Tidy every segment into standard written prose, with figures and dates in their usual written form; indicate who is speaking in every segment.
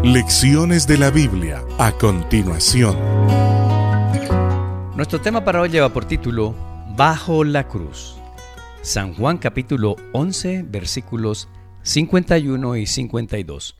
Speaker 1: Lecciones de la Biblia a continuación.
Speaker 2: Nuestro tema para hoy lleva por título Bajo la cruz. San Juan capítulo 11 versículos 51 y 52.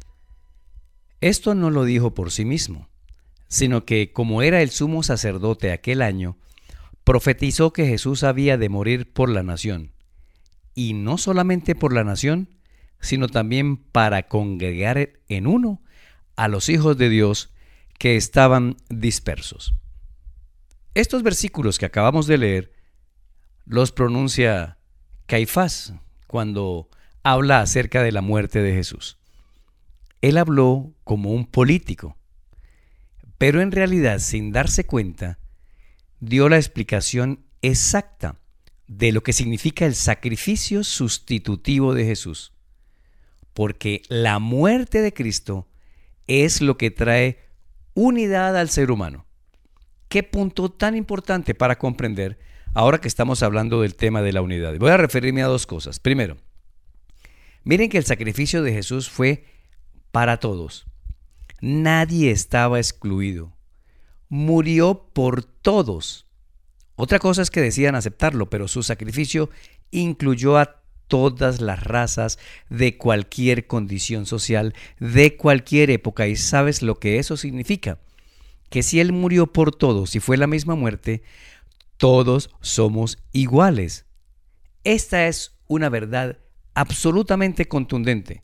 Speaker 2: Esto no lo dijo por sí mismo, sino que como era el sumo sacerdote aquel año, profetizó que Jesús había de morir por la nación, y no solamente por la nación, sino también para congregar en uno a los hijos de Dios que estaban dispersos. Estos versículos que acabamos de leer los pronuncia Caifás cuando habla acerca de la muerte de Jesús. Él habló como un político, pero en realidad, sin darse cuenta, dio la explicación exacta de lo que significa el sacrificio sustitutivo de Jesús. Porque la muerte de Cristo es lo que trae unidad al ser humano. ¿Qué punto tan importante para comprender ahora que estamos hablando del tema de la unidad? Voy a referirme a dos cosas. Primero, miren que el sacrificio de Jesús fue para todos. Nadie estaba excluido. Murió por todos. Otra cosa es que decían aceptarlo, pero su sacrificio incluyó a todas las razas, de cualquier condición social, de cualquier época. ¿Y sabes lo que eso significa? Que si Él murió por todos y fue la misma muerte, todos somos iguales. Esta es una verdad absolutamente contundente.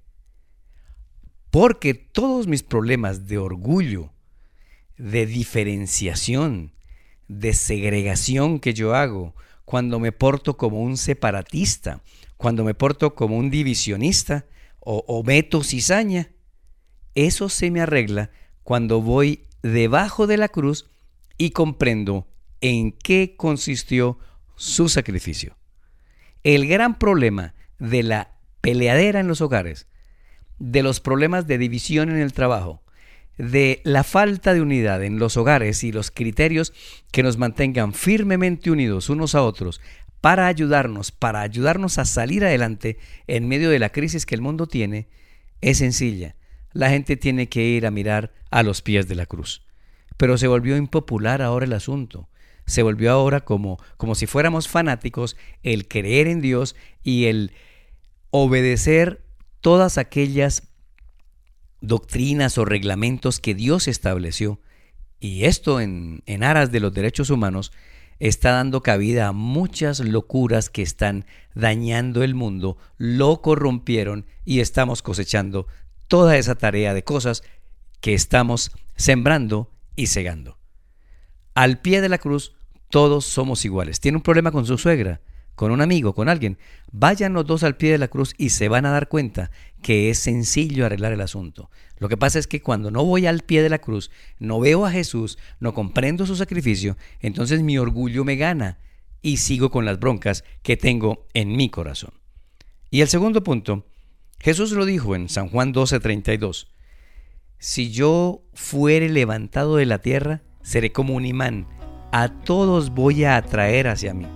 Speaker 2: Porque todos mis problemas de orgullo, de diferenciación, de segregación que yo hago cuando me porto como un separatista, cuando me porto como un divisionista o meto cizaña, eso se me arregla cuando voy debajo de la cruz y comprendo en qué consistió su sacrificio. El gran problema de la peleadera en los hogares, de los problemas de división en el trabajo, de la falta de unidad en los hogares y los criterios que nos mantengan firmemente unidos unos a otros para ayudarnos a salir adelante en medio de la crisis que el mundo tiene, es sencilla. La gente tiene que ir a mirar a los pies de la cruz. Pero se volvió impopular ahora el asunto. Se volvió ahora como si fuéramos fanáticos el creer en Dios y el obedecer todas aquellas doctrinas o reglamentos que Dios estableció. Y esto en aras de los derechos humanos está dando cabida a muchas locuras que están dañando el mundo, lo corrompieron y estamos cosechando toda esa tarea de cosas que estamos sembrando y segando. Al pie de la cruz todos somos iguales. Tiene un problema con su suegra, con un amigo, con alguien. Vayan los dos al pie de la cruz y se van a dar cuenta que es sencillo arreglar el asunto. Lo que pasa es que cuando no voy al pie de la cruz, no veo a Jesús, no comprendo su sacrificio, entonces mi orgullo me gana y sigo con las broncas que tengo en mi corazón. Y el segundo punto, Jesús lo dijo en San Juan 12:32. Si yo fuere levantado de la tierra, seré como un imán. A todos voy a atraer hacia mí.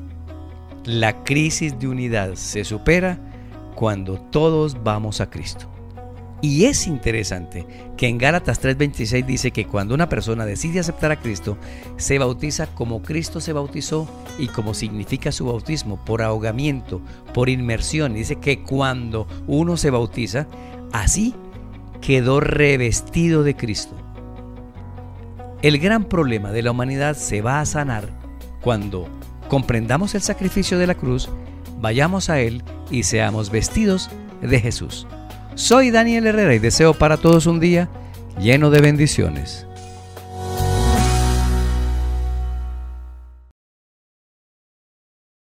Speaker 2: La crisis de unidad se supera cuando todos vamos a Cristo. Y es interesante que en Gálatas 3:26 dice que cuando una persona decide aceptar a Cristo, se bautiza como Cristo se bautizó y como significa su bautismo, por ahogamiento, por inmersión. Dice que cuando uno se bautiza, así quedó revestido de Cristo. El gran problema de la humanidad se va a sanar cuando comprendamos el sacrificio de la cruz, vayamos a Él y seamos vestidos de Jesús. Soy Daniel Herrera y deseo para todos un día lleno de bendiciones.